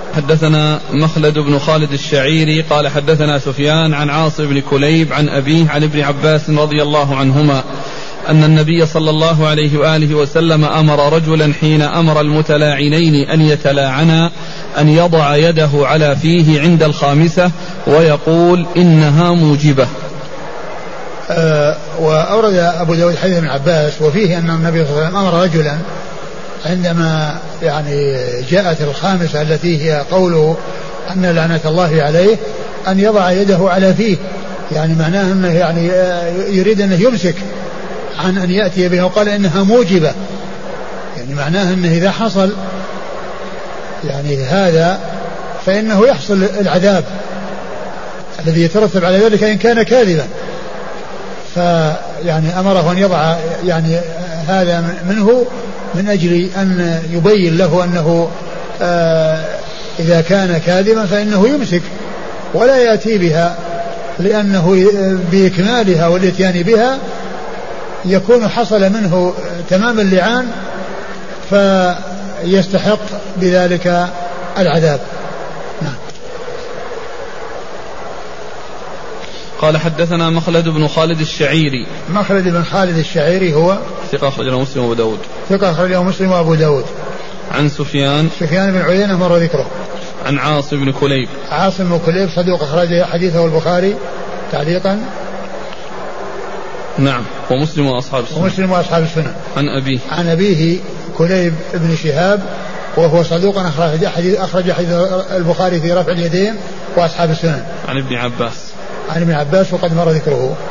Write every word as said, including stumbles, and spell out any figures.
حدثنا مخلد بن خالد الشعيري قال حدثنا سفيان عن عاصم بن كليب عن أبيه عن ابن عباس رضي الله عنهما أن النبي صلى الله عليه وآله وسلم أمر رجلا حين أمر المتلاعنين أن يتلاعنا أن يضع يده على فيه عند الخامسة ويقول إنها موجبة. أه وأورد أبو داود حديث ابن عباس وفيه أن النبي صلى الله عليه وسلم أمر رجلا عندما يعني جاءت الخامسة التي هي قوله أن لعنة الله عليه أن يضع يده على فيه، يعني معناه أنه يعني يريد أنه يمسك عن أن يأتي به، وقال إنها موجبة، يعني معناه أنه إذا حصل يعني هذا فإنه يحصل العذاب الذي يترتب على ذلك إن كان كاذبا. فيعني أمره أن يضع يعني هذا منه من أجل أن يبين له أنه آه إذا كان كاذبا فإنه يمسك ولا يأتي بها، لأنه بإكمالها والإتيان بها يكون حصل منه تمام اللعان فيستحق بذلك العذاب. نعم. قال حدثنا مخلد بن خالد الشعيري. مخلد بن خالد الشعيري هو ثقة أخرجه مسلم وأبو داود. ثقة أخرجه مسلم وأبو داود. عن سفيان. سفيان بن عيينة مر ذكره. عن عاصم بن كليب. عاصم بن كليب صدوق أخرج حديثه البخاري تعليقا. نعم. ومسلم وأصحاب السنن. ومسلم وأصحاب السنن. عن أبيه. عن أبيه كليب بن شهاب وهو صدوق أخرج حديث أخرج حديث البخاري في رفع اليدين وأصحاب السنن. عن ابن عباس. عن ابن عباس وقد مر ذكره.